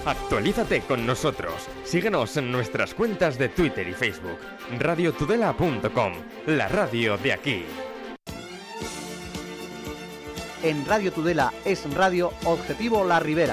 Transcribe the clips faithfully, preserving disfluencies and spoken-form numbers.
Actualízate con nosotros. Síguenos en nuestras cuentas de Twitter y Facebook. radio tudela punto com, la radio de aquí. En Radio Tudela es Radio Objetivo La Ribera.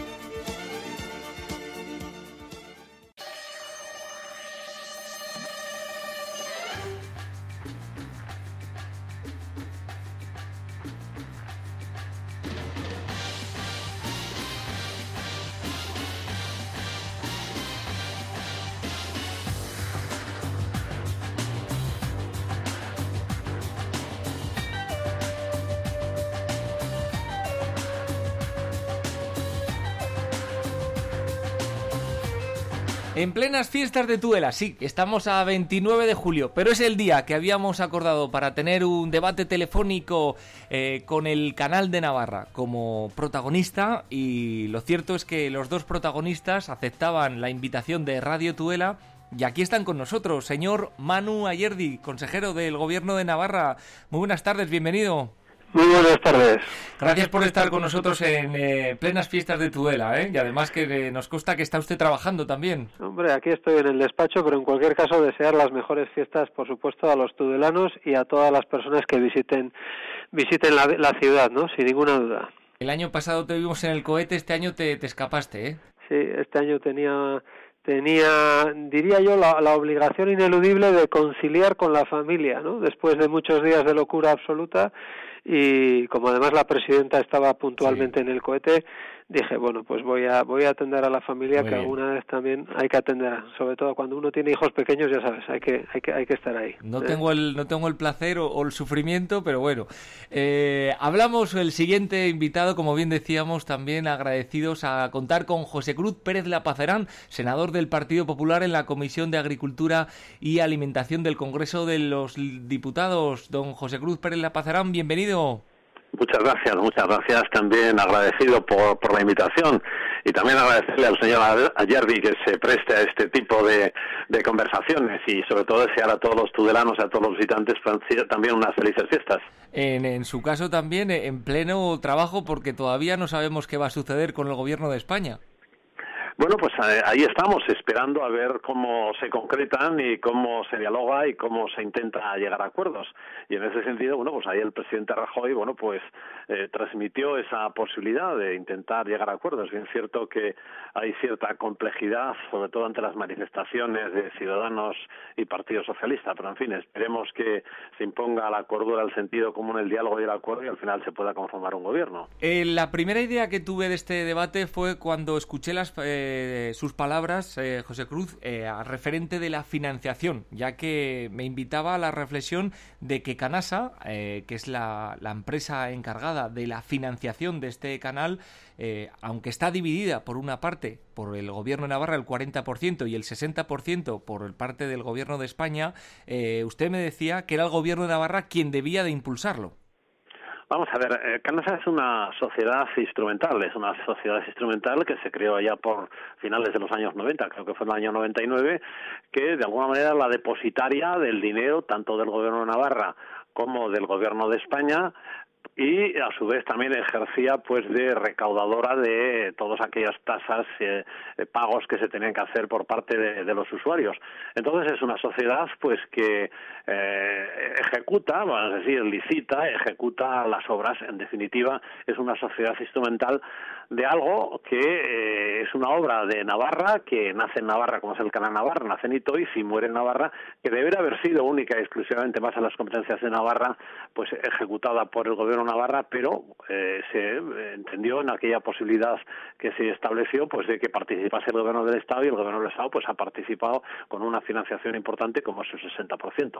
En plenas fiestas de Tudela, sí, estamos a veintinueve de julio, pero es el día que habíamos acordado para tener un debate telefónico eh, con el Canal de Navarra como protagonista, y lo cierto es que los dos protagonistas aceptaban la invitación de Radio Tudela y aquí están con nosotros. Señor Manu Ayerdi, consejero del Gobierno de Navarra, muy buenas tardes, bienvenido. Muy buenas tardes. Gracias por estar con nosotros en eh, plenas fiestas de Tudela, ¿eh? Y además que eh, nos consta que está usted trabajando también. Hombre, aquí estoy en el despacho, pero en cualquier caso desear las mejores fiestas, por supuesto, a los tudelanos y a todas las personas que visiten visiten la, la ciudad, ¿no? Sin ninguna duda. El año pasado te vimos en el cohete, este año te, te escapaste, ¿eh? Sí, este año tenía... tenía, diría yo, la, la obligación ineludible de conciliar con la familia, ¿no? Después de muchos días de locura absoluta, y como además la presidenta estaba puntualmente sí. en el cohete, dije, bueno, pues voy a voy a atender a la familia, Muy que bien. alguna vez también hay que atender, sobre todo cuando uno tiene hijos pequeños, ya sabes, hay que hay que hay que estar ahí. No ¿eh? tengo el no tengo el placer o, o el sufrimiento, pero bueno. Eh, hablamos el siguiente invitado, como bien decíamos, también agradecidos a contar con José Cruz Pérez Lapazarán, senador del Partido Popular en la Comisión de Agricultura y Alimentación del Congreso de los Diputados. Don José Cruz Pérez Lapazarán, bienvenido. Muchas gracias, muchas gracias, también agradecido por, por la invitación, y también agradecerle al señor Ayerdi que se preste a este tipo de, de conversaciones, y sobre todo desear a todos los tudelanos y a todos los visitantes también unas felices fiestas. En, en su caso también en pleno trabajo, porque todavía no sabemos qué va a suceder con el Gobierno de España. Bueno, pues eh, ahí estamos, esperando a ver cómo se concretan y cómo se dialoga y cómo se intenta llegar a acuerdos. Y en ese sentido, bueno, pues ahí el presidente Rajoy, bueno, pues eh, transmitió esa posibilidad de intentar llegar a acuerdos. Bien cierto que hay cierta complejidad, sobre todo ante las manifestaciones de Ciudadanos y Partido Socialista, pero en fin, esperemos que se imponga la cordura, el sentido común, el diálogo y el acuerdo, y al final se pueda conformar un gobierno. Eh, la primera idea que tuve de este debate fue cuando escuché las... Eh, sus palabras, eh, José Cruz, eh, a referente de la financiación, ya que me invitaba a la reflexión de que Canasa, eh, que es la, la empresa encargada de la financiación de este canal, eh, aunque está dividida por una parte por el Gobierno de Navarra, el cuarenta por ciento, y el sesenta por ciento por el parte del Gobierno de España, eh, usted me decía que era el Gobierno de Navarra quien debía de impulsarlo. Vamos a ver, eh, Canasa es una sociedad instrumental, es una sociedad instrumental que se creó ya por finales de los años noventa, creo que fue en el año noventa y nueve, que de alguna manera la depositaria del dinero, tanto del Gobierno de Navarra como del Gobierno de España, y a su vez también ejercía pues de recaudadora de todas aquellas tasas, eh, pagos que se tenían que hacer por parte de, de los usuarios. Entonces es una sociedad pues que eh, ejecuta, vamos a decir, licita, ejecuta las obras. En definitiva, es una sociedad instrumental de algo que eh, es una obra de Navarra, que nace en Navarra, como es el Canal Navarra, nace en Itoiz y muere en Navarra, que debería haber sido única y exclusivamente más a las competencias de Navarra, pues ejecutada por el Gobierno de Navarra, pero eh, se entendió en aquella posibilidad que se estableció, pues de que participase el Gobierno del Estado, y el Gobierno del Estado pues ha participado con una financiación importante como es el sesenta por ciento.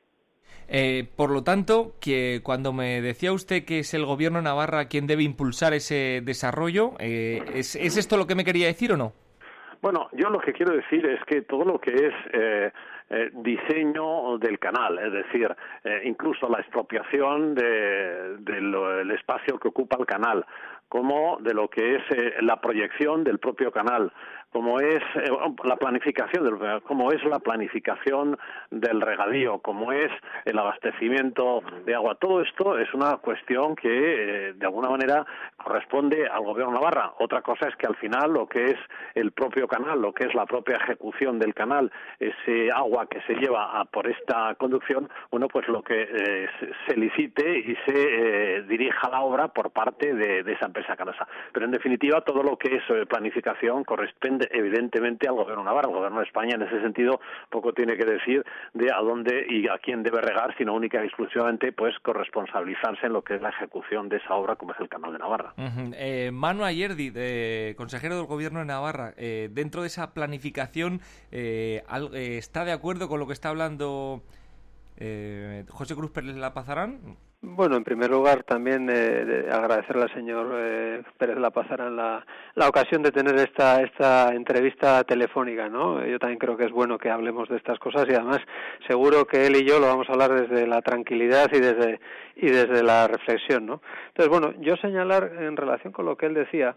Eh, por lo tanto, que cuando me decía usted que es el Gobierno de Navarra quien debe impulsar ese desarrollo, eh, ¿es, ¿es esto lo que me quería decir o no? Bueno, yo lo que quiero decir es que todo lo que es eh, eh, diseño del canal, es decir, eh, incluso la expropiación de, de lo, el espacio que ocupa el canal, como de lo que es eh, la proyección del propio canal, como es eh, la planificación del, como es la planificación del regadío, como es el abastecimiento de agua. Todo esto es una cuestión que eh, de alguna manera corresponde al Gobierno de Navarra. Otra cosa es que al final lo que es el propio canal, lo que es la propia ejecución del canal, ese agua que se lleva a por esta conducción, bueno, pues lo que eh, se licite y se eh, dirija la obra por parte de, de esa empresa canasa. Pero en definitiva todo lo que es eh, planificación corresponde evidentemente al Gobierno de Navarra. El Gobierno de España en ese sentido poco tiene que decir de a dónde y a quién debe regar, sino única y exclusivamente pues corresponsabilizarse en lo que es la ejecución de esa obra como es el Canal de Navarra. Uh-huh. eh, Manu Ayerdi, de, consejero del Gobierno de Navarra, eh, dentro de esa planificación eh, al, eh, ¿está de acuerdo con lo que está hablando eh, José Cruz Pérez Lapazarán? Bueno, en primer lugar también eh, agradecerle al señor eh, Pérez Lapazarán la, la ocasión de tener esta esta entrevista telefónica, ¿no? Yo también creo que es bueno que hablemos de estas cosas y además seguro que él y yo lo vamos a hablar desde la tranquilidad y desde y desde la reflexión, ¿no? Entonces, bueno, yo señalar en relación con lo que él decía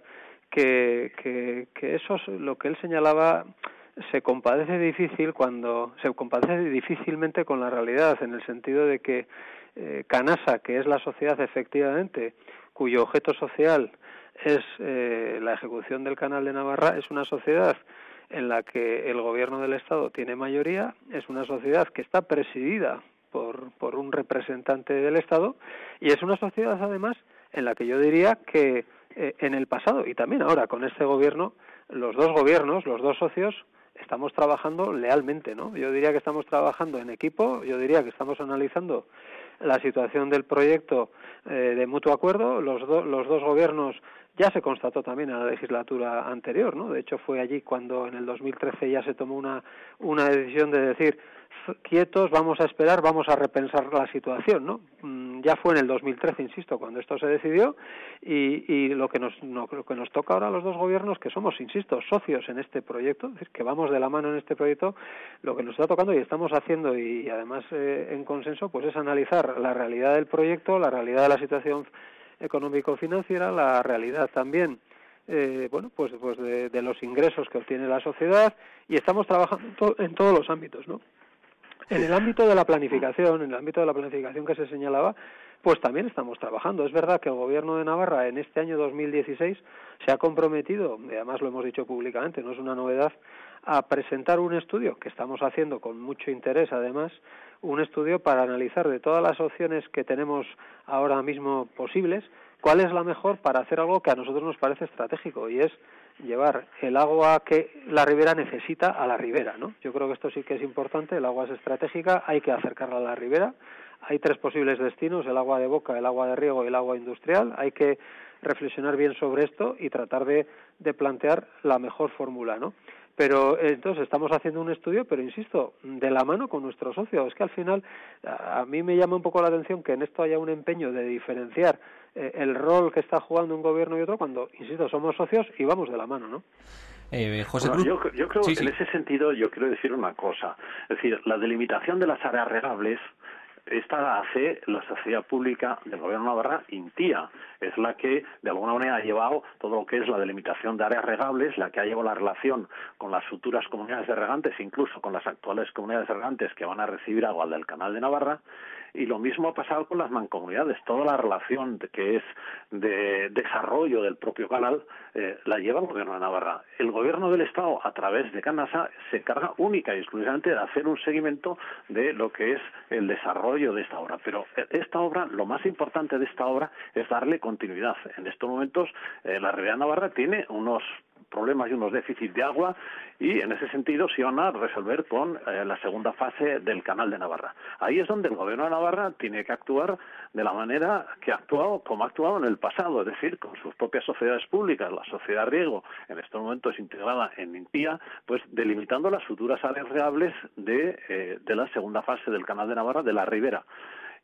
que que, que eso es lo que él señalaba se compadece difícil cuando se compadece difícilmente con la realidad, en el sentido de que eh, Canasa, que es la sociedad efectivamente cuyo objeto social es eh, la ejecución del Canal de Navarra, es una sociedad en la que el gobierno del Estado tiene mayoría, es una sociedad que está presidida por por un representante del Estado y es una sociedad además en la que yo diría que eh, en el pasado y también ahora con este gobierno, los dos gobiernos, los dos socios estamos trabajando lealmente, ¿no? Yo diría que estamos trabajando en equipo, yo diría que estamos analizando la situación del proyecto eh, de mutuo acuerdo. Los, do, los dos gobiernos ya se constató también en la legislatura anterior, ¿no? De hecho fue allí cuando en el dos mil trece ya se tomó una una decisión de decir quietos, vamos a esperar, vamos a repensar la situación, ¿no? Mm, ya fue en el dos mil trece, insisto, cuando esto se decidió y, y lo que nos no, lo que nos toca ahora a los dos gobiernos, que somos, insisto, socios en este proyecto, es decir, que vamos de la mano en este proyecto, lo que nos está tocando y estamos haciendo y, y además eh, en consenso, pues es analizar la realidad del proyecto, la realidad de la situación económico-financiera, la realidad también Eh, bueno, pues, pues de, de los ingresos que obtiene la sociedad y estamos trabajando to- en todos los ámbitos, ¿no? En el ámbito de la planificación, en el ámbito de la planificación que se señalaba, pues también estamos trabajando. Es verdad que el Gobierno de Navarra en este año dos mil dieciséis se ha comprometido, y además lo hemos dicho públicamente, no es una novedad, a presentar un estudio que estamos haciendo con mucho interés, además, un estudio para analizar de todas las opciones que tenemos ahora mismo posibles, cuál es la mejor para hacer algo que a nosotros nos parece estratégico, y es llevar el agua que la ribera necesita a la ribera, ¿no? Yo creo que esto sí que es importante, el agua es estratégica, hay que acercarla a la ribera, hay tres posibles destinos, el agua de boca, el agua de riego y el agua industrial, hay que reflexionar bien sobre esto y tratar de, de plantear la mejor fórmula, ¿no? Pero entonces estamos haciendo un estudio, pero insisto, de la mano con nuestro socio. Es que al final a, a mí me llama un poco la atención que en esto haya un empeño de diferenciar eh, el rol que está jugando un gobierno y otro cuando, insisto, somos socios y vamos de la mano, ¿no? Eh, José bueno, Cruz. yo, yo creo sí, que sí. en ese sentido yo quiero decir una cosa. Es decir, la delimitación de las áreas regables, esta la hace la sociedad pública del Gobierno de Navarra, INTIA. Es la que, de alguna manera, ha llevado todo lo que es la delimitación de áreas regables, la que ha llevado la relación con las futuras comunidades de regantes, incluso con las actuales comunidades de regantes que van a recibir agua del Canal de Navarra. Y lo mismo ha pasado con las mancomunidades. Toda la relación de, que es de desarrollo del propio canal eh, la lleva el Gobierno de Navarra. El Gobierno del Estado, a través de Canasa, se encarga única y exclusivamente de hacer un seguimiento de lo que es el desarrollo de esta obra. Pero esta obra, lo más importante de esta obra es darle continuidad. En estos momentos, eh, la Ribera de Navarra tiene unos problemas y unos déficits de agua y en ese sentido se van a resolver con eh, la segunda fase del Canal de Navarra. Ahí es donde el Gobierno de Navarra tiene que actuar de la manera que ha actuado, como ha actuado en el pasado, es decir, con sus propias sociedades públicas, la Sociedad Riego, en estos momentos integrada en INTIA, pues delimitando las futuras áreas regables de, eh, de la segunda fase del Canal de Navarra, de la Ribera.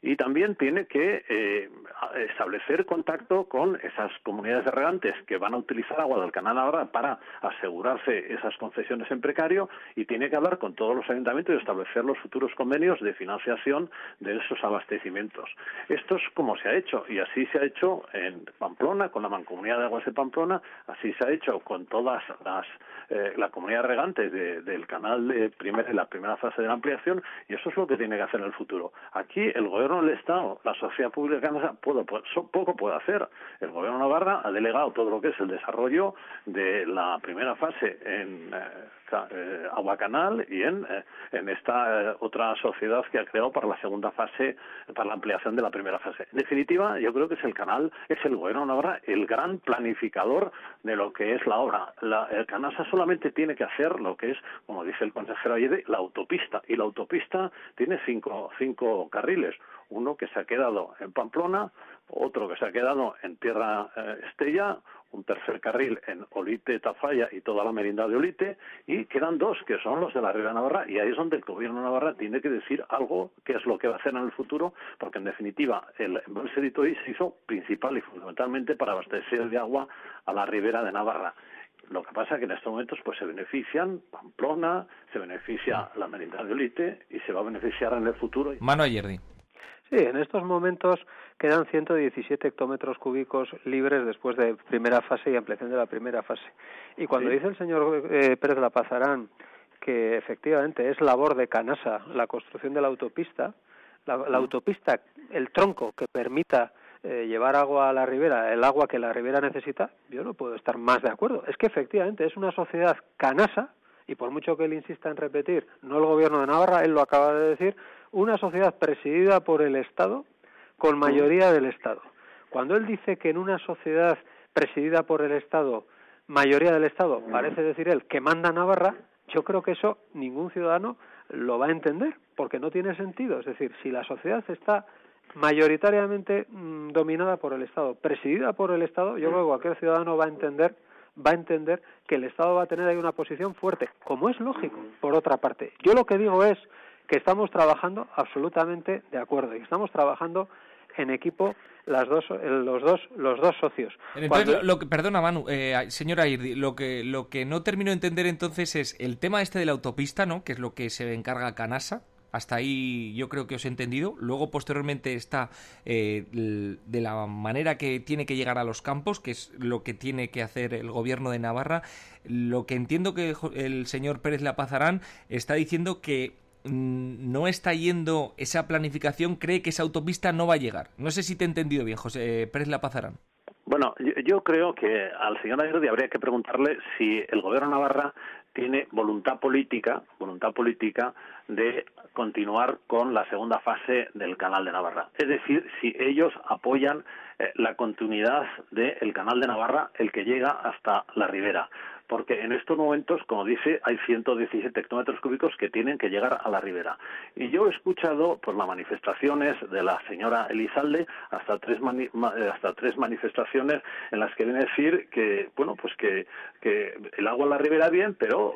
y también tiene que eh, establecer contacto con esas comunidades de regantes que van a utilizar agua del Canal Navarra para asegurarse esas concesiones en precario, y tiene que hablar con todos los ayuntamientos y establecer los futuros convenios de financiación de esos abastecimientos. Esto es como se ha hecho, y así se ha hecho en Pamplona, con la Mancomunidad de Aguas de Pamplona, así se ha hecho con todas las eh, la comunidad de regantes de, del canal de primera, la primera fase de la ampliación, y eso es lo que tiene que hacer en el futuro. Aquí el gobierno del Estado, la sociedad pública puede, puede, poco puede hacer. El gobierno de Navarra ha delegado todo lo que es el desarrollo de la primera fase en eh, eh, Agua Canal y en, eh, en esta eh, otra sociedad que ha creado para la segunda fase, para la ampliación de la primera fase. En definitiva, yo creo que es el canal, es el gobierno de Navarra el gran planificador de lo que es la obra. La, el Canasa solamente tiene que hacer lo que es, como dice el consejero ayer, la autopista, y la autopista tiene cinco, cinco carriles, uno que se ha quedado en Pamplona, otro que se ha quedado en Tierra eh, Estella, un tercer carril en Olite, Tafalla y toda la merindad de Olite, y quedan dos, que son los de la Ribera Navarra, y ahí es donde el gobierno de Navarra tiene que decir algo, qué es lo que va a hacer en el futuro, porque en definitiva el embalse de Itoí se hizo principal y fundamentalmente para abastecer de agua a la Ribera de Navarra. Lo que pasa es que en estos momentos pues se benefician Pamplona, se beneficia la merindad de Olite y se va a beneficiar en el futuro. Manu Ayerdi. Sí, en estos momentos quedan ciento diecisiete hectómetros cúbicos libres después de primera fase y ampliación de la primera fase. Y cuando sí. dice el señor eh, Pérez Lapazarán que efectivamente es labor de Canasa la construcción de la autopista, la, la autopista, el tronco que permita eh, llevar agua a la ribera, el agua que la ribera necesita, yo no puedo estar más de acuerdo. Es que efectivamente es una sociedad Canasa, y por mucho que él insista en repetir, no el gobierno de Navarra, él lo acaba de decir, una sociedad presidida por el Estado con mayoría del Estado. Cuando él dice que en una sociedad presidida por el Estado, mayoría del Estado, parece decir él que manda Navarra, yo creo que eso ningún ciudadano lo va a entender, porque no tiene sentido. Es decir, si la sociedad está mayoritariamente mmm, dominada por el Estado, presidida por el Estado, yo creo que cualquier ciudadano va a entender va a entender que el Estado va a tener ahí una posición fuerte, como es lógico, por otra parte. Yo lo que digo es que estamos trabajando absolutamente de acuerdo y estamos trabajando en equipo las dos los dos los dos socios. Entonces, Cuando... lo que perdona Manu, eh, señora Ayerdi, lo que lo que no termino de entender entonces es el tema este de la autopista, ¿no? Que es lo que se encarga Canasa. Hasta ahí yo creo que os he entendido. Luego, posteriormente, está eh, de la manera que tiene que llegar a los campos, que es lo que tiene que hacer el gobierno de Navarra. Lo que entiendo que el señor Pérez Lapazarán está diciendo que mmm, no está yendo esa planificación, cree que esa autopista no va a llegar. No sé si te he entendido bien, José Pérez Lapazarán. Bueno, yo, yo creo que al señor Ayerdi habría que preguntarle si el gobierno de Navarra tiene voluntad política, voluntad política de continuar con la segunda fase del Canal de Navarra. Es decir, si ellos apoyan eh, la continuidad del Canal de Navarra, el que llega hasta la ribera. Porque en estos momentos, como dice, hay ciento diecisiete hectómetros cúbicos que tienen que llegar a la ribera. Y yo he escuchado por las manifestaciones de la señora Elizalde hasta tres mani hasta tres manifestaciones en las que viene a decir que, bueno, pues que, que el agua en la ribera bien, pero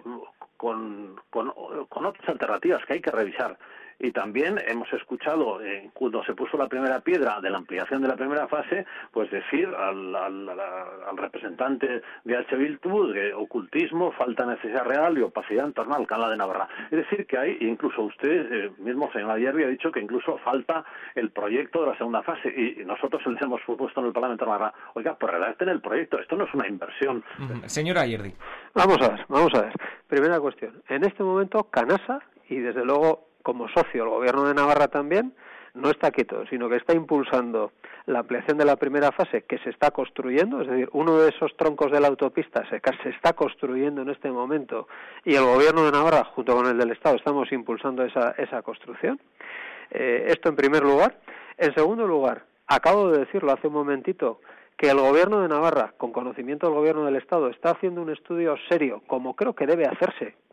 con, con, con otras alternativas que hay que revisar. Y también hemos escuchado, eh, cuando se puso la primera piedra de la ampliación de la primera fase, pues decir al, al, al, al representante de H. Bildu de ocultismo, falta de necesidad real y opacidad en torno al Canal de Navarra. Es decir, que hay, incluso usted eh, mismo, señor Ayerdi, ha dicho que incluso falta el proyecto de la segunda fase. Y nosotros les hemos propuesto en el Parlamento de Navarra, oiga, pues redacten el proyecto, esto no es una inversión. Mm, señor Ayerdi. Vamos a ver, vamos a ver. Primera cuestión. En este momento, Canasa, y desde luego como socio el gobierno de Navarra también, no está quieto, sino que está impulsando la ampliación de la primera fase que se está construyendo, es decir, uno de esos troncos de la autopista se, se está construyendo en este momento y el gobierno de Navarra, junto con el del Estado, estamos impulsando esa, esa construcción. Eh, esto en primer lugar. En segundo lugar, acabo de decirlo hace un momentito, que el gobierno de Navarra, con conocimiento del gobierno del Estado, está haciendo un estudio serio, como creo que debe hacerse,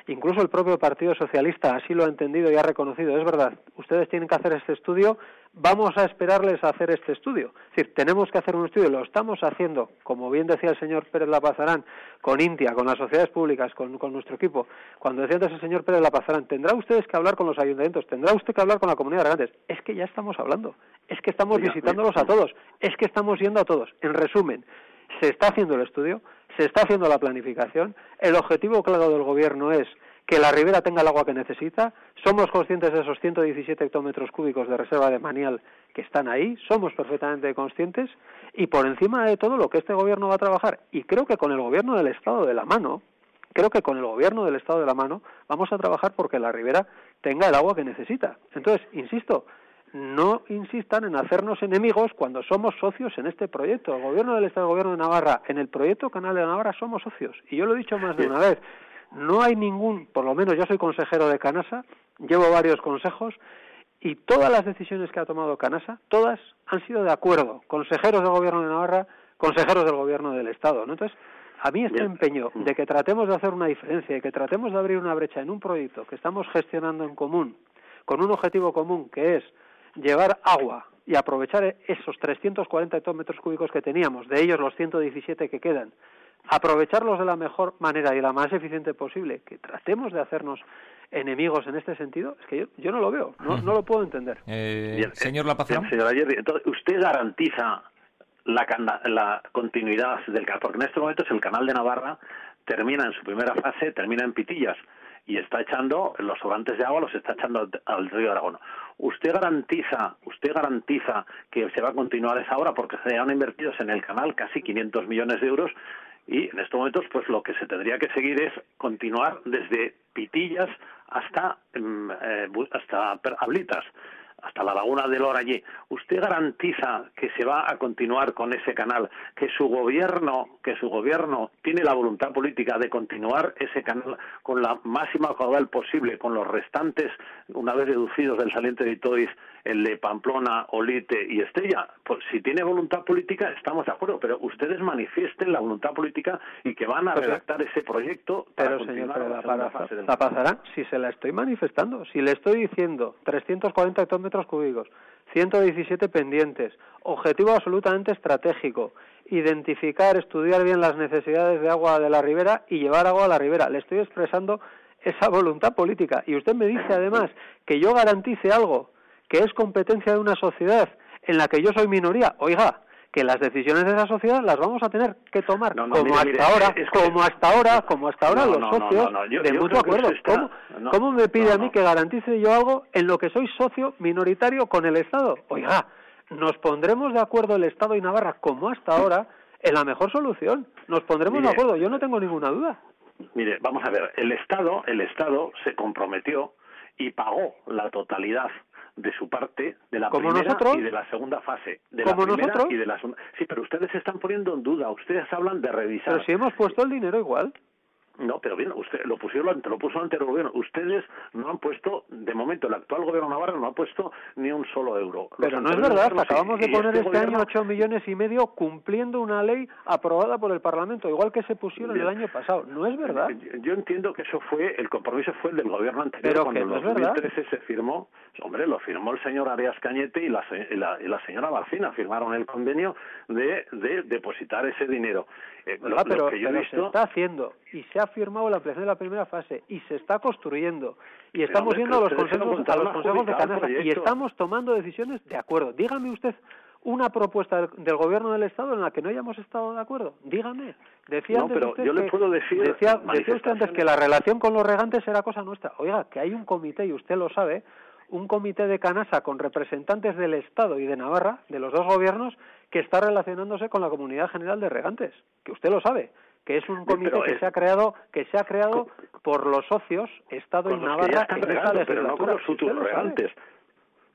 incluso el propio Partido Socialista así lo ha entendido y ha reconocido, es verdad, ustedes tienen que hacer este estudio, vamos a esperarles a hacer este estudio. Es decir, tenemos que hacer un estudio, lo estamos haciendo, como bien decía el señor Pérez Lapazarán, con Intia, con las sociedades públicas, con, con nuestro equipo. Cuando decía antes el señor Pérez Lapazarán, tendrá ustedes que hablar con los ayuntamientos, tendrá usted que hablar con la comunidad de regantes. Es que ya estamos hablando, es que estamos Oiga, visitándolos oiga. a todos, es que estamos yendo a todos. En resumen, se está haciendo el estudio, se está haciendo la planificación, el objetivo claro del gobierno es que la ribera tenga el agua que necesita, somos conscientes de esos ciento diecisiete hectómetros cúbicos de reserva de Manial que están ahí, somos perfectamente conscientes, y por encima de todo lo que este gobierno va a trabajar, y creo que con el gobierno del Estado de la mano, creo que con el gobierno del Estado de la mano vamos a trabajar porque la ribera tenga el agua que necesita. Entonces, insisto, no insistan en hacernos enemigos cuando somos socios en este proyecto. El gobierno del Estado, el gobierno de Navarra, en el proyecto Canal de Navarra somos socios, y yo lo he dicho más de una vez. No hay ningún, por lo menos yo soy consejero de Canasa, llevo varios consejos, y todas las decisiones que ha tomado Canasa, todas han sido de acuerdo, consejeros del gobierno de Navarra, consejeros del gobierno del Estado, ¿no? Entonces, a mí este empeño de que tratemos de hacer una diferencia, de que tratemos de abrir una brecha en un proyecto que estamos gestionando en común, con un objetivo común que es llevar agua y aprovechar esos trescientos cuarenta hectómetros cúbicos que teníamos, de ellos los ciento diecisiete que quedan, aprovecharlos de la mejor manera y la más eficiente posible, que tratemos de hacernos enemigos en este sentido, es que yo, yo no lo veo, no, no lo puedo entender. Eh, Bien, señor Lapazarán. Señora Jerry, entonces, ¿usted garantiza la, cana- la continuidad del canal? Porque en estos momentos el canal de Navarra termina en su primera fase, termina en Pitillas, y está echando, los sobrantes de agua los está echando al, al río Aragón. ¿Usted garantiza, usted garantiza que se va a continuar esa obra? Porque se han invertido en el canal casi quinientos millones de euros, y en estos momentos pues lo que se tendría que seguir es continuar desde Pitillas hasta eh, hasta Ablitas, hasta la laguna del Orallí. ¿Usted garantiza que se va a continuar con ese canal, que su gobierno, que su gobierno tiene la voluntad política de continuar ese canal con la máxima caudal posible, con los restantes, una vez reducidos del saliente de Itoiz, el de Pamplona, Olite y Estella? Pues si tiene voluntad política estamos de acuerdo, pero ustedes manifiesten la voluntad política y que van a redactar ese proyecto para pero señor continuar la segunda Pérez fase del Lapazarán, si se la estoy manifestando, si le estoy diciendo trescientos cuarenta hectómetros cúbicos, ciento diecisiete pendientes, objetivo absolutamente estratégico, identificar, estudiar bien las necesidades de agua de la ribera y llevar agua a la ribera, le estoy expresando esa voluntad política, y usted me dice además que yo garantice algo que es competencia de una sociedad en la que yo soy minoría. Oiga, que las decisiones de esa sociedad las vamos a tener que tomar no, no, como mire, hasta mire, ahora, es que, como hasta ahora, como hasta ahora no, los no, no, socios no, no, yo, de yo mutuo creo que acuerdo. está, ¿Cómo, no, ¿Cómo me pide no, a mí no. que garantice yo algo en lo que soy socio minoritario con el Estado? Oiga, nos pondremos de acuerdo el Estado y Navarra como hasta ahora en la mejor solución. Nos pondremos Mire, de acuerdo, yo no tengo ninguna duda. Mire, vamos a ver, el Estado, el Estado se comprometió y pagó la totalidad de su parte de la ¿Como primera nosotros? y de la segunda fase. De ¿Como la primera nosotros? y de la segunda. Sí, pero ustedes se están poniendo en duda, ustedes hablan de revisar. Pero si hemos puesto el dinero igual. No, pero bien, usted lo pusieron, lo puso ante el gobierno. Ustedes no han puesto, de momento, el actual gobierno navarro no ha puesto ni un solo euro. Los Pero no es anteriores verdad, gobiernos sí, acabamos de y poner este, gobierno- año ocho millones y medio cumpliendo una ley aprobada por el Parlamento, igual que se pusieron Bien. el año pasado. No es verdad. Yo, yo entiendo que eso fue, el compromiso fue el del gobierno anterior, Pero cuando que en no es dos mil verdad. trece se firmó, hombre, lo firmó el señor Arias Cañete y la, se- y la, y la señora Barcina, firmaron el convenio de, de depositar ese dinero. Eh, lo, Oiga, lo pero que yo he pero visto, se está haciendo y se ha firmado la ampliación de la primera fase y se está construyendo y estamos hombre, yendo a pero los ustedes se lo consejos, a los contaron consejos de adjudicado el Canasa y proyecto. estamos tomando decisiones de acuerdo. Dígame usted una propuesta del, del gobierno del Estado en la que no hayamos estado de acuerdo. Dígame. Decía No, antes pero usted yo le que- puedo decir decía, decía usted antes que manifestaciones- la relación con los regantes era cosa nuestra. Oiga, que hay un comité, y usted lo sabe, un comité de Canasa con representantes del Estado y de Navarra, de los dos gobiernos, que está relacionándose con la Comunidad General de Regantes, que usted lo sabe, que es un comité pero que es- se ha creado que se ha creado por los socios Estado y con los que Navarra ya están en esta regando, pero no con legislatura. los futuros Usted lo sabe. regantes.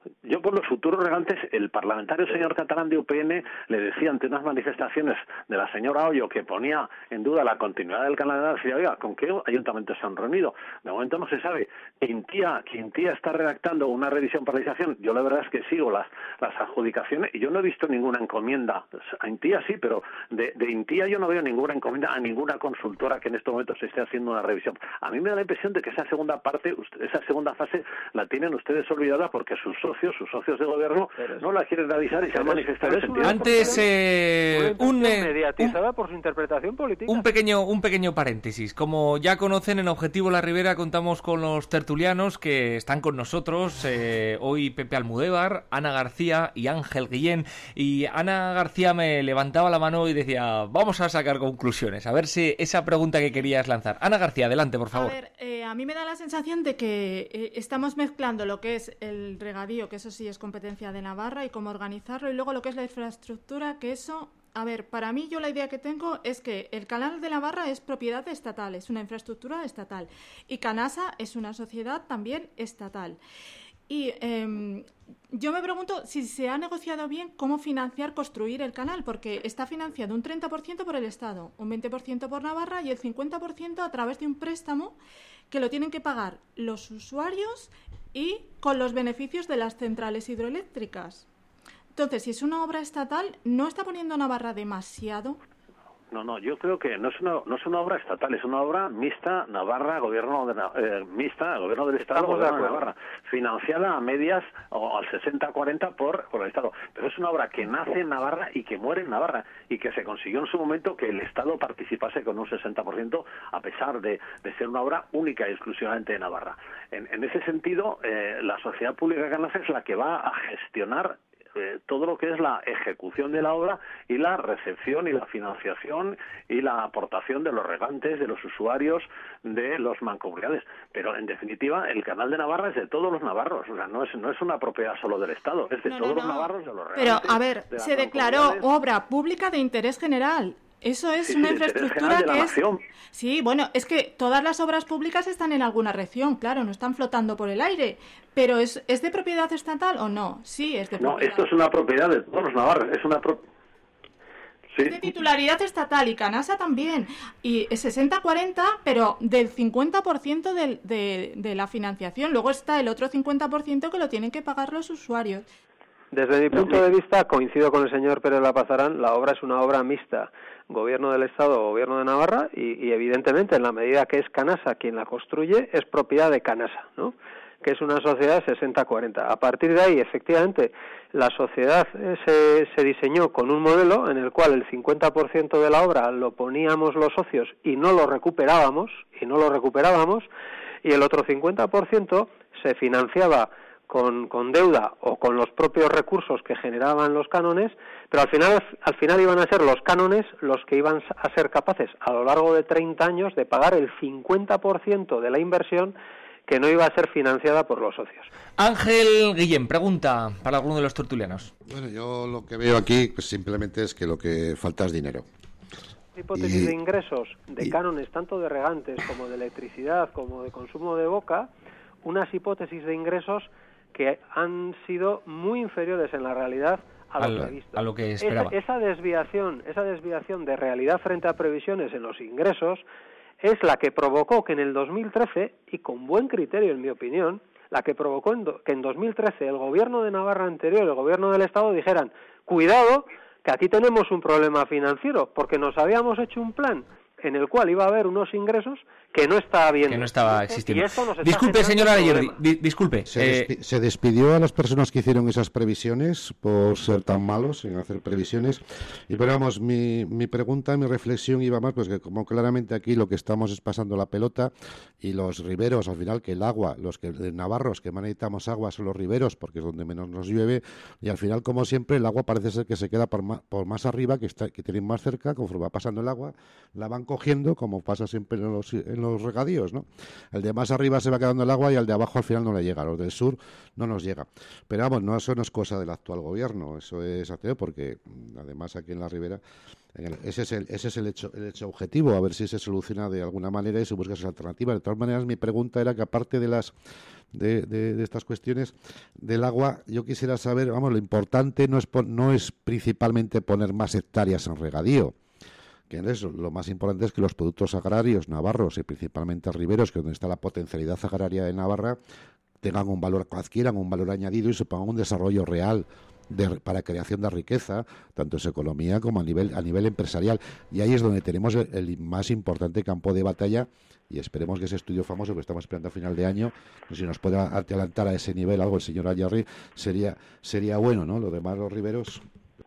Yo por los futuros regantes, el parlamentario señor Catalán de U P N le decía ante unas manifestaciones de la señora Hoyo que ponía en duda la continuidad del canal de Navara, decía, oiga, ¿con qué ayuntamientos se han reunido? De momento no se sabe. Quintía, Quintía está redactando una revisión para la licitación. Yo la verdad es que sigo las las adjudicaciones y yo no he visto ninguna encomienda. A Intía sí, pero de, de Intía yo no veo ninguna encomienda a ninguna consultora que en este momento se esté haciendo una revisión. A mí me da la impresión de que esa segunda parte, esa segunda fase la tienen ustedes olvidada porque sus socios, sus socios de gobierno es, no la quieren avisar y se han manifestado en sentido. Antes eh, un eh, mediatizada un, por su interpretación política. Un pequeño un pequeño paréntesis. Como ya conocen, en Objetivo La Ribera contamos con los tertulianos que están con nosotros eh, hoy: Pepe Almudévar, Ana García y Ángel Guillén. Y Ana García me levantaba la mano y decía, vamos a sacar conclusiones, a ver si esa pregunta que querías lanzar. Ana García, adelante, por favor. A ver, eh, a mí me da la sensación de que eh, estamos mezclando lo que es el regadío, que eso sí es competencia de Navarra, y cómo organizarlo, y luego lo que es la infraestructura, que eso... A ver, para mí yo la idea que tengo es que el canal de Navarra es propiedad estatal, es una infraestructura estatal, y Canasa es una sociedad también estatal. Y eh, yo me pregunto si se ha negociado bien cómo financiar, construir el canal, porque está financiado un treinta por ciento por el Estado, un veinte por ciento por Navarra y el cincuenta por ciento a través de un préstamo que lo tienen que pagar los usuarios y con los beneficios de las centrales hidroeléctricas. Entonces, si es una obra estatal, ¿no está poniendo Navarra demasiado? No, no, yo creo que no es una no es una obra estatal, es una obra mixta Navarra, gobierno de eh, mixta, gobierno del Estado, Estamos gobierno de de Navarra, financiada a medias o al sesenta cuarenta por, por el Estado. Pero es una obra que nace en Navarra y que muere en Navarra y que se consiguió en su momento que el Estado participase con un sesenta por ciento a pesar de, de ser una obra única y exclusivamente de Navarra. En, en ese sentido, eh, la Sociedad Pública Canasa es la que va a gestionar Eh, todo lo que es la ejecución de la obra y la recepción y la financiación y la aportación de los regantes, de los usuarios, de los mancomunidades. Pero en definitiva el canal de Navarra es de todos los navarros, o sea, no es no es una propiedad solo del Estado, es de no, todos no, no. los navarros, de los regantes. Pero a ver, de se declaró obra pública de interés general. Eso es sí, una sí, infraestructura de la que es... nación. Sí, bueno, es que todas las obras públicas están en alguna región, claro, no están flotando por el aire. Pero ¿es, ¿es de propiedad estatal o no? Sí, es de propiedad. No, esto es una propiedad de todos los navarros, es una pro... sí. Es de titularidad estatal y Canasa también. Y es sesenta cuarenta, pero del cincuenta por ciento de, de, de la financiación. Luego está el otro cincuenta por ciento que lo tienen que pagar los usuarios. Desde mi punto de vista, coincido con el señor Pérez Lapazarán, la obra es una obra mixta, gobierno del Estado, gobierno de Navarra, y, y evidentemente en la medida que es Canasa quien la construye, es propiedad de Canasa, ¿no?, que es una sociedad sesenta cuarenta. A partir de ahí, efectivamente, la sociedad se, se diseñó con un modelo en el cual el cincuenta por ciento de la obra lo poníamos los socios y no lo recuperábamos, y no lo recuperábamos, y el otro cincuenta por ciento se financiaba Con, con deuda o con los propios recursos que generaban los cánones, pero al final al final iban a ser los cánones los que iban a ser capaces a lo largo de treinta años de pagar el cincuenta por ciento de la inversión que no iba a ser financiada por los socios. Ángel Guillén, pregunta para alguno de los tertulianos. Bueno, yo lo que veo aquí pues simplemente es que lo que falta es dinero. Hipótesis y, de ingresos de y, cánones tanto de regantes como de electricidad como de consumo de boca, unas hipótesis de ingresos que han sido muy inferiores en la realidad a lo Al, previsto. A lo que esperaba. Esa, esa desviación, esa desviación de realidad frente a previsiones en los ingresos es la que provocó que en el dos mil trece, y con buen criterio en mi opinión, la que provocó en do, que en dos mil trece el gobierno de Navarra anterior, el gobierno del Estado dijeran, cuidado, que aquí tenemos un problema financiero, porque nos habíamos hecho un plan en el cual iba a haber unos ingresos que no estaba bien. Que no estaba existiendo. Y esto nos está disculpe, señora Ayer, di, disculpe. Se, eh... despi se despidió a las personas que hicieron esas previsiones por ser tan malos en hacer previsiones. Y pero vamos, mi, mi pregunta, mi reflexión iba más, pues que como claramente aquí lo que estamos es pasando la pelota y los riberos, al final que el agua, los que de navarros que más necesitamos agua son los riberos porque es donde menos nos llueve y al final, como siempre, el agua parece ser que se queda por más, por más arriba, que está que tienen más cerca, conforme va pasando el agua, la van cogiendo, como pasa siempre en los, en los regadíos, ¿no? El de más arriba se va quedando el agua y al de abajo al final no le llega, a los del sur no nos llega. Pero vamos, no, eso no es cosa del actual gobierno, eso es ateo porque además aquí en la ribera Ese es el, ese es el hecho, el hecho objetivo, a ver si se soluciona de alguna manera y se busca esas alternativas. De todas maneras, mi pregunta era que aparte de las de, de, de estas cuestiones del agua, yo quisiera saber, vamos, lo importante no es no es principalmente poner más hectáreas en regadío. Que en eso, lo más importante es que los productos agrarios navarros y principalmente riberos, que es donde está la potencialidad agraria de Navarra, tengan un valor, adquieran un valor añadido y supongan un desarrollo real de, para creación de riqueza, tanto en su economía como a nivel a nivel empresarial. Y ahí es donde tenemos el, el más importante campo de batalla, y esperemos que ese estudio famoso que estamos esperando a final de año, pues si nos puede adelantar a ese nivel algo el señor Ayarri, sería sería bueno, ¿no? Lo demás, los riberos...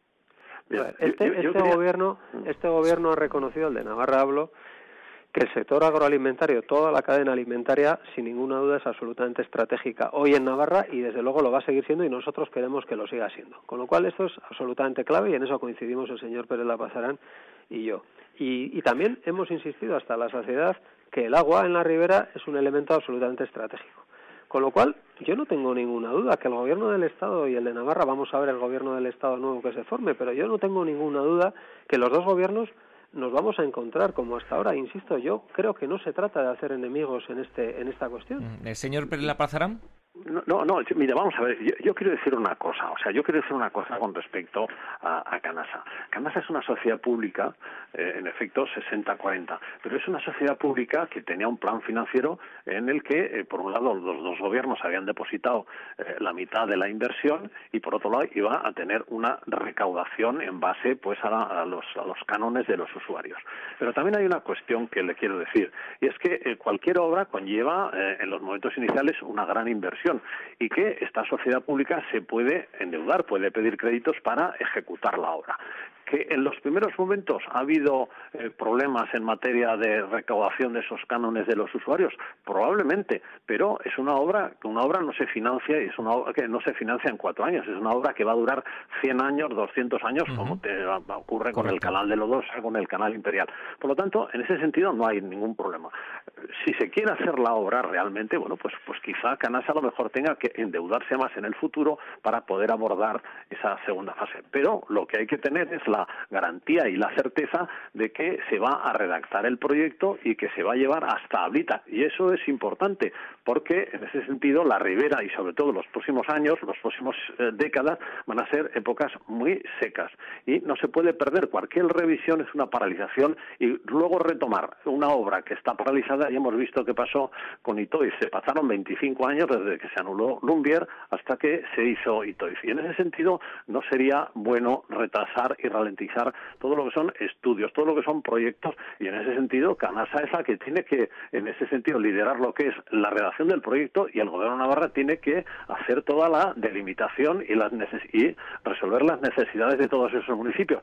Este, este gobierno este gobierno ha reconocido, el de Navarra hablo, que el sector agroalimentario, toda la cadena alimentaria, sin ninguna duda es absolutamente estratégica hoy en Navarra y desde luego lo va a seguir siendo y nosotros queremos que lo siga siendo. Con lo cual esto es absolutamente clave y en eso coincidimos el señor Pérez Lapazarán y yo. Y, y también hemos insistido hasta la saciedad que el agua en la ribera es un elemento absolutamente estratégico. Con lo cual, yo no tengo ninguna duda que el gobierno del Estado y el de Navarra, vamos a ver el gobierno del Estado nuevo que se forme, pero yo no tengo ninguna duda que los dos gobiernos nos vamos a encontrar como hasta ahora. Insisto, yo creo que no se trata de hacer enemigos en este en esta cuestión. ¿El señor Pérez Lapazarán? No, no, no, mira, vamos a ver, yo, yo quiero decir una cosa, o sea, yo quiero decir una cosa con respecto a, a Canasa. Canasa es una sociedad pública, eh, en efecto, sesenta cuarenta, pero es una sociedad pública que tenía un plan financiero en el que, eh, por un lado, los dos gobiernos habían depositado eh, la mitad de la inversión y, por otro lado, iba a tener una recaudación en base, pues, a, la, a, los, a los cánones de los usuarios. Pero también hay una cuestión que le quiero decir, y es que eh, cualquier obra conlleva, eh, en los momentos iniciales, una gran inversión, y que esta sociedad pública se puede endeudar, puede pedir créditos para ejecutar la obra. Que en los primeros momentos ha habido eh, problemas en materia de recaudación de esos cánones de los usuarios, probablemente, pero es una obra que una obra no se financia y es una obra que no se financia en cuatro años, es una obra que va a durar cien años, doscientos años, uh-huh. como te ocurre con Correcto. El canal de Lodosa, con el canal Imperial. Por lo tanto, en ese sentido no hay ningún problema. Si se quiere hacer la obra realmente, bueno, pues pues quizá Canasa a lo mejor tenga que endeudarse más en el futuro para poder abordar esa segunda fase. Pero lo que hay que tener es la garantía y la certeza de que se va a redactar el proyecto y que se va a llevar hasta Ablita. Y eso es importante, porque en ese sentido la ribera y sobre todo los próximos años, los próximos eh, décadas, van a ser épocas muy secas. Y no se puede perder. Cualquier revisión es una paralización y luego retomar una obra que está paralizada. Ya hemos visto qué pasó con Itoiz. Se pasaron veinticinco años desde que se anuló Lumbier hasta que se hizo Itoiz. Y en ese sentido no sería bueno retrasar y ralentizar todo lo que son estudios, todo lo que son proyectos, y en ese sentido Canasa es la que tiene que, en ese sentido, liderar lo que es la redacción del proyecto, y el Gobierno de Navarra tiene que hacer toda la delimitación y, las neces- y resolver las necesidades de todos esos municipios.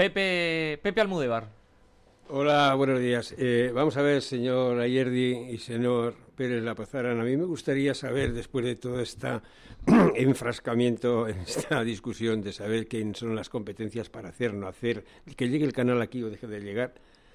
Pepe, Pepe Almudévar. Hola, buenos días. Eh, vamos a ver, señor Ayerdi y señor Pérez Lapazarán, a mí me gustaría saber, después de todo este enfrascamiento en esta discusión de saber quién son las competencias para hacer, no hacer, que llegue el canal aquí o deje de llegar,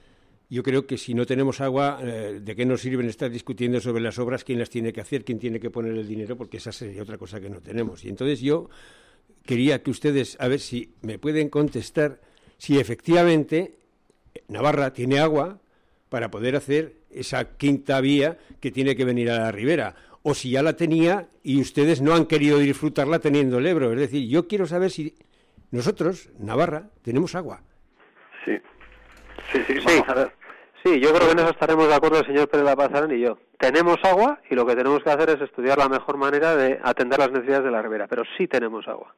yo creo que si no tenemos agua, eh, ¿de qué nos sirven estar discutiendo sobre las obras, quién las tiene que hacer, quién tiene que poner el dinero? Porque esa sería otra cosa que no tenemos. Y entonces yo quería que ustedes, a ver si me pueden contestar si efectivamente Navarra tiene agua para poder hacer esa quinta vía que tiene que venir a la ribera, o si ya la tenía y ustedes no han querido disfrutarla teniendo el Ebro. Es decir, yo quiero saber si nosotros, Navarra, tenemos agua. Sí, sí, sí, vamos sí. a ver. Sí, yo creo que en eso estaremos de acuerdo el señor Pérez Lapazarán y yo. Tenemos agua y lo que tenemos que hacer es estudiar la mejor manera de atender las necesidades de la ribera, pero sí tenemos agua.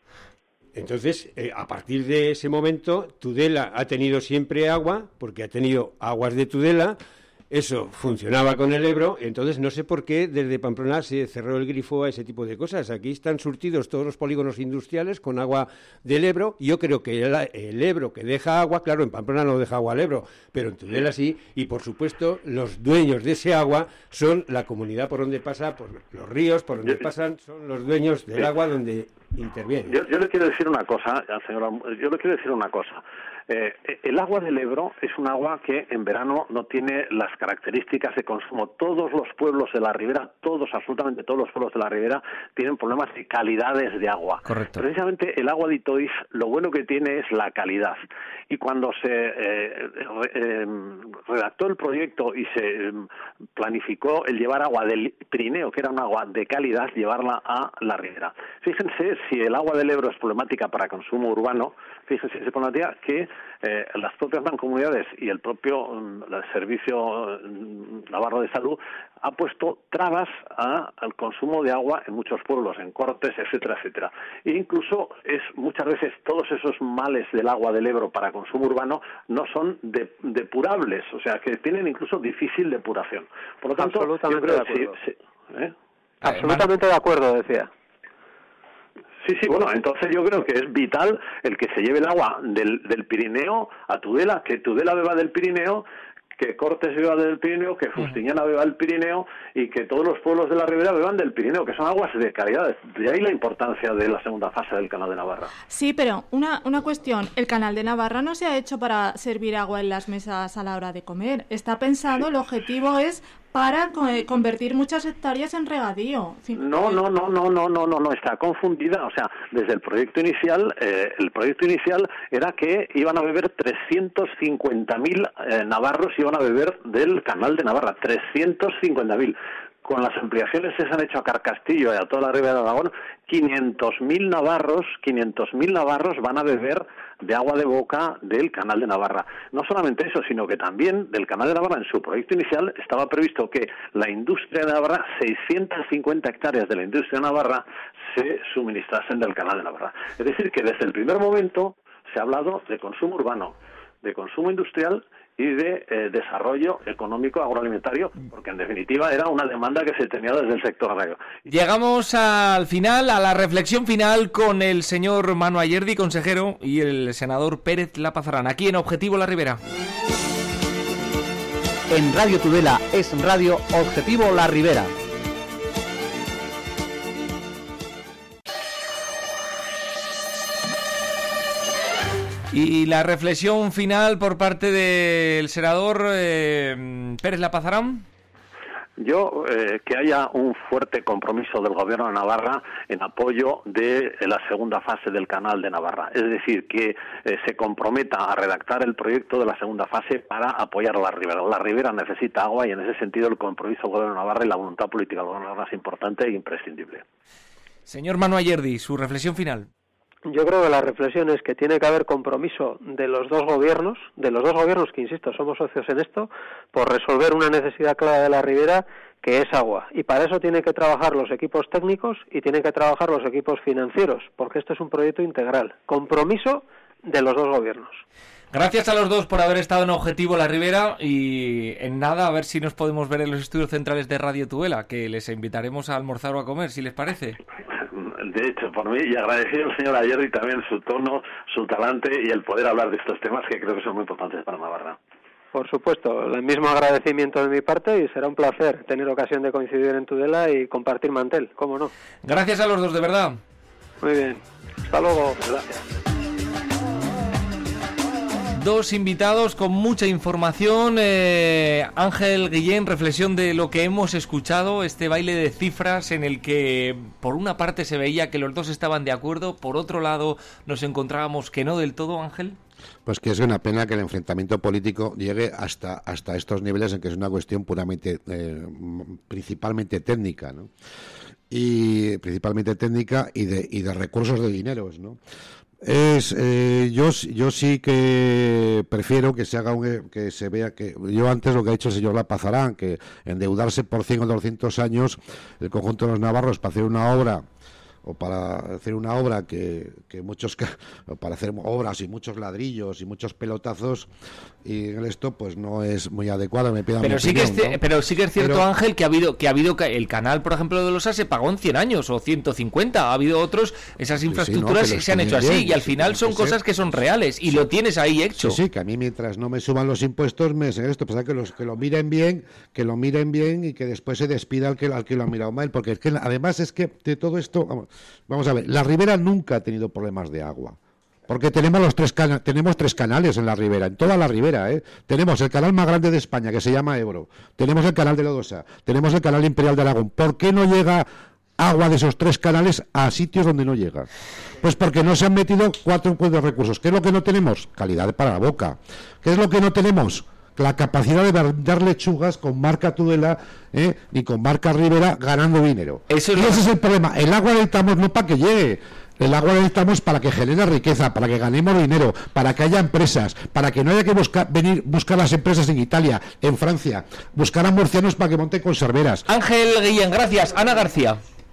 Entonces, eh, a partir de ese momento, Tudela ha tenido siempre agua, porque ha tenido aguas de Tudela, eso funcionaba con el Ebro, entonces no sé por qué desde Pamplona se cerró el grifo a ese tipo de cosas. Aquí están surtidos todos los polígonos industriales con agua del Ebro. Yo creo que el, el Ebro que deja agua, claro, en Pamplona no deja agua al Ebro, pero en Tudela sí, y por supuesto los dueños de ese agua son la comunidad por donde pasa, por los ríos por donde pasan, son los dueños del agua donde intervienen. Yo, yo le quiero decir una cosa, señora, yo le quiero decir una cosa. Eh, el agua del Ebro es un agua que en verano no tiene las características de consumo. Todos los pueblos de la ribera, todos, absolutamente todos los pueblos de la ribera, tienen problemas de calidades de agua. Correcto. Precisamente el agua de Itoiz, lo bueno que tiene es la calidad. Y cuando se eh, eh, redactó el proyecto y se eh, planificó el llevar agua del Pirineo, que era un agua de calidad, llevarla a la ribera. Fíjense, si el agua del Ebro es problemática para consumo urbano, fíjense, se plantea que eh, las propias mancomunidades y el propio um, el Servicio um, Navarro de Salud ha puesto trabas a, al consumo de agua en muchos pueblos, en Cortes, etcétera, etcétera. E incluso es muchas veces todos esos males del agua del Ebro para consumo urbano no son de, depurables, o sea, que tienen incluso difícil depuración. Por lo tanto, absolutamente yo creo, de acuerdo. sí, sí, ¿eh? Absolutamente de acuerdo, decía. Sí, sí, bueno, entonces yo creo que es vital el que se lleve el agua del, del Pirineo a Tudela, que Tudela beba del Pirineo, que Cortes beba del Pirineo, que Fustiñana beba del Pirineo y que todos los pueblos de la ribera beban del Pirineo, que son aguas de calidad. De ahí la importancia de la segunda fase del Canal de Navarra. Sí, pero una, una cuestión, el Canal de Navarra no se ha hecho para servir agua en las mesas a la hora de comer. Está pensado, sí. El objetivo es para convertir muchas hectáreas en regadío. No, no, no, no, no, no, no, no, está confundida. O sea, desde el proyecto inicial, eh, el proyecto inicial era que iban a beber trescientos cincuenta mil eh, navarros, iban a beber del Canal de Navarra, trescientos cincuenta mil. Con las ampliaciones que se han hecho a Carcastillo y a toda la ribera de Aragón, quinientos mil navarros, quinientos mil navarros van a beber de agua de boca del Canal de Navarra. No solamente eso, sino que también del Canal de Navarra, en su proyecto inicial, estaba previsto que la industria de Navarra, seiscientas cincuenta hectáreas de la industria de Navarra, se suministrasen del Canal de Navarra. Es decir, que desde el primer momento se ha hablado de consumo urbano, de consumo industrial y de eh, desarrollo económico agroalimentario, porque en definitiva era una demanda que se tenía desde el sector agrario. Llegamos al final, a la reflexión final con el señor Manu Ayerdi, consejero, y el senador Pérez Lapazarán, aquí en Objetivo La Ribera. En Radio Tudela es Radio Objetivo La Ribera. Y la reflexión final por parte del senador eh, Pérez Lapazarán. Yo, eh, que haya un fuerte compromiso del Gobierno de Navarra en apoyo de la segunda fase del Canal de Navarra. Es decir, que eh, se comprometa a redactar el proyecto de la segunda fase para apoyar a la ribera. La ribera necesita agua y en ese sentido el compromiso del Gobierno de Navarra y la voluntad política del Gobierno de Navarra es importante e imprescindible. Señor Manu Ayerdi, su reflexión final. Yo creo que la reflexión es que tiene que haber compromiso de los dos gobiernos, de los dos gobiernos que, insisto, somos socios en esto, por resolver una necesidad clara de la ribera, que es agua. Y para eso tienen que trabajar los equipos técnicos y tienen que trabajar los equipos financieros, porque esto es un proyecto integral. Compromiso de los dos gobiernos. Gracias a los dos por haber estado en Objetivo La Ribera y en nada a ver si nos podemos ver en los estudios centrales de Radio Tudela, que les invitaremos a almorzar o a comer, si les parece. De hecho, por mí, y agradecido al señor Ayerdi también su tono, su talante y el poder hablar de estos temas que creo que son muy importantes para Navarra. Por supuesto, el mismo agradecimiento de mi parte y será un placer tener ocasión de coincidir en Tudela y compartir mantel, ¿cómo no? Gracias a los dos, de verdad. Muy bien, hasta luego. Gracias. Dos invitados con mucha información. Eh, Ángel Guillén, reflexión de lo que hemos escuchado, este baile de cifras en el que por una parte se veía que los dos estaban de acuerdo, por otro lado nos encontrábamos que no del todo, Ángel. Pues que es una pena que el enfrentamiento político llegue hasta hasta estos niveles en que es una cuestión puramente, eh, principalmente técnica, ¿no? Y principalmente técnica y de y de recursos de dineros, ¿no? Es eh, yo yo sí que prefiero que se haga un, que se vea que yo antes lo que ha dicho el señor Lapazarán, que endeudarse por cien o doscientos años el conjunto de los navarros para hacer una obra o para hacer una obra que, que muchos para hacer obras y muchos ladrillos y muchos pelotazos y en esto pues no es muy adecuado, me pidan pero mi sí opinión, que es, ¿no? pero sí que es cierto, pero, Ángel, que ha habido que ha habido el canal, por ejemplo, de Losa se pagó en cien años o ciento cincuenta, ha habido otros, esas infraestructuras sí, no, que se han hecho así bien, y al sí, final son cosas ser. que son reales y sí. lo tienes ahí hecho. Sí, sí, que a mí mientras no me suban los impuestos me es esto, pues que los que lo miren bien, que lo miren bien y que después se despida al que al que lo ha mirado mal, porque es que además es que de todo esto, vamos, vamos a ver, la ribera nunca ha tenido problemas de agua. Porque tenemos los tres cana- tenemos tres canales en la ribera, en toda la ribera, ¿eh? Tenemos el canal más grande de España, que se llama Ebro. Tenemos el canal de Lodosa. Tenemos el canal Imperial de Aragón. ¿Por qué no llega agua de esos tres canales a sitios donde no llega? Pues porque no se han metido cuatro de recursos. ¿Qué es lo que no tenemos? Calidad para la boca. ¿Qué es lo que no tenemos? La capacidad de dar lechugas con marca Tudela, ¿eh? Ni con marca Ribera ganando dinero. Eso es y lo... ese es el problema. El agua necesitamos no para que llegue. El agua necesitamos para que genere riqueza, para que ganemos dinero, para que haya empresas, para que no haya que buscar, venir buscar las empresas en Italia, en Francia, buscar a murcianos para que monten conserveras. Ángel Guillén, gracias. Ana García.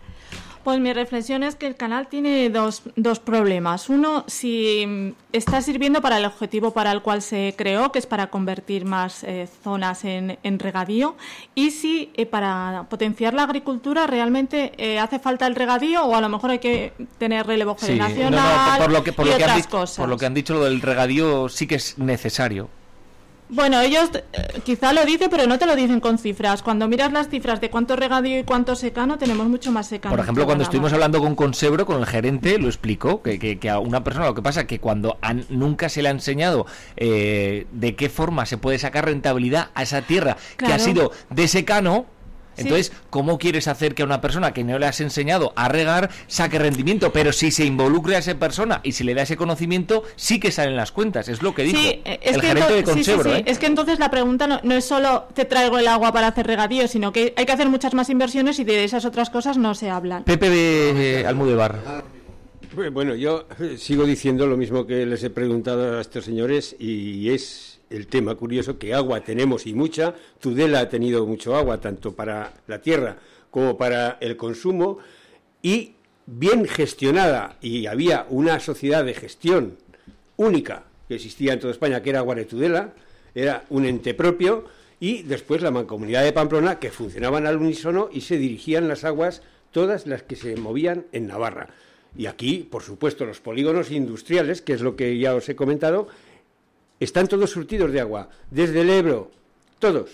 Pues mi reflexión es que el canal tiene dos, dos problemas. Uno, si está sirviendo para el objetivo para el cual se creó, que es para convertir más eh, zonas en, en regadío, y si eh, para potenciar la agricultura realmente eh, hace falta el regadío o a lo mejor hay que tener relevo Sí. generacional No, no, por lo que, por y lo que han otras di- cosas. por lo que han dicho, lo del regadío sí que es necesario. Bueno, ellos eh, quizá lo dicen, pero no te lo dicen con cifras. Cuando miras las cifras de cuánto regadío y cuánto secano, tenemos mucho más secano. Por ejemplo, que cuando Navarra. estuvimos hablando con Consebro, con el gerente, lo explicó, que, que, que a una persona lo que pasa es que cuando han, nunca se le ha enseñado eh, de qué forma se puede sacar rentabilidad a esa tierra que ha Claro. sido de secano. Sí. Entonces, ¿cómo quieres hacer que a una persona que no le has enseñado a regar saque rendimiento? Pero si se involucra a esa persona y si le da ese conocimiento, sí que salen las cuentas, es lo que dijo Sí, eh, es el que gerente de ento- sí, sí, Consebro. sí. ¿eh? Es que entonces la pregunta no, no es solo te traigo el agua para hacer regadío, sino que hay que hacer muchas más inversiones y de esas otras cosas no se hablan. Pepe de eh, Almudévar. Bueno, yo eh, sigo diciendo lo mismo que les he preguntado a estos señores y es el tema curioso que agua tenemos y mucha. Tudela ha tenido mucho agua, tanto para la tierra como para el consumo, y bien gestionada, y había una sociedad de gestión única que existía en toda España, que era Agua de Tudela, era un ente propio, y después la Mancomunidad de Pamplona, que funcionaban al unísono y se dirigían las aguas, todas las que se movían en Navarra. Y aquí, por supuesto, los polígonos industriales, que es lo que ya os he comentado, están todos surtidos de agua, desde el Ebro, todos.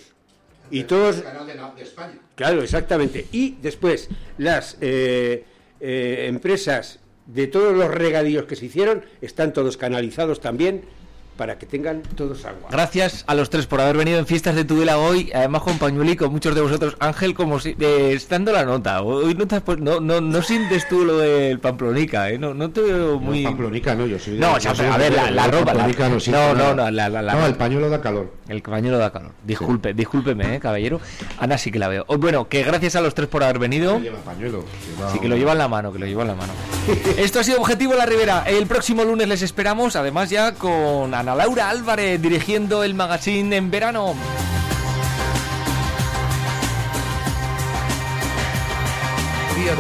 Y todos... El canal de, de España. Claro, exactamente. Y después, las eh, eh, empresas de todos los regadíos que se hicieron están todos canalizados también para que tengan todos agua. Gracias a los tres por haber venido en Fiestas de Tudela hoy, además con pañuelico, muchos de vosotros. Ángel, como si eh, estando la nota, hoy no, te has, pues, no, no, no sientes tú lo del Pamplonica, ¿eh? No, no te veo muy... No, Pamplonica no, yo soy de... No, o sea, yo soy a de- ver, la, de- la de ropa... La, Pamplonica no, siento no, no, nada. no, la, la, la- No, el pañuelo da calor. El pañuelo da calor. Disculpe, discúlpeme, eh, caballero. Ana sí que la veo. Oh, bueno, que gracias a los tres por haber venido. Lleva pañuelo. lleva- Sí, que lo lleva en la mano, que lo lleva en la mano. Esto ha sido Objetivo La Ribera. El próximo lunes les esperamos, además ya con Ana Laura Álvarez dirigiendo el magazine en verano.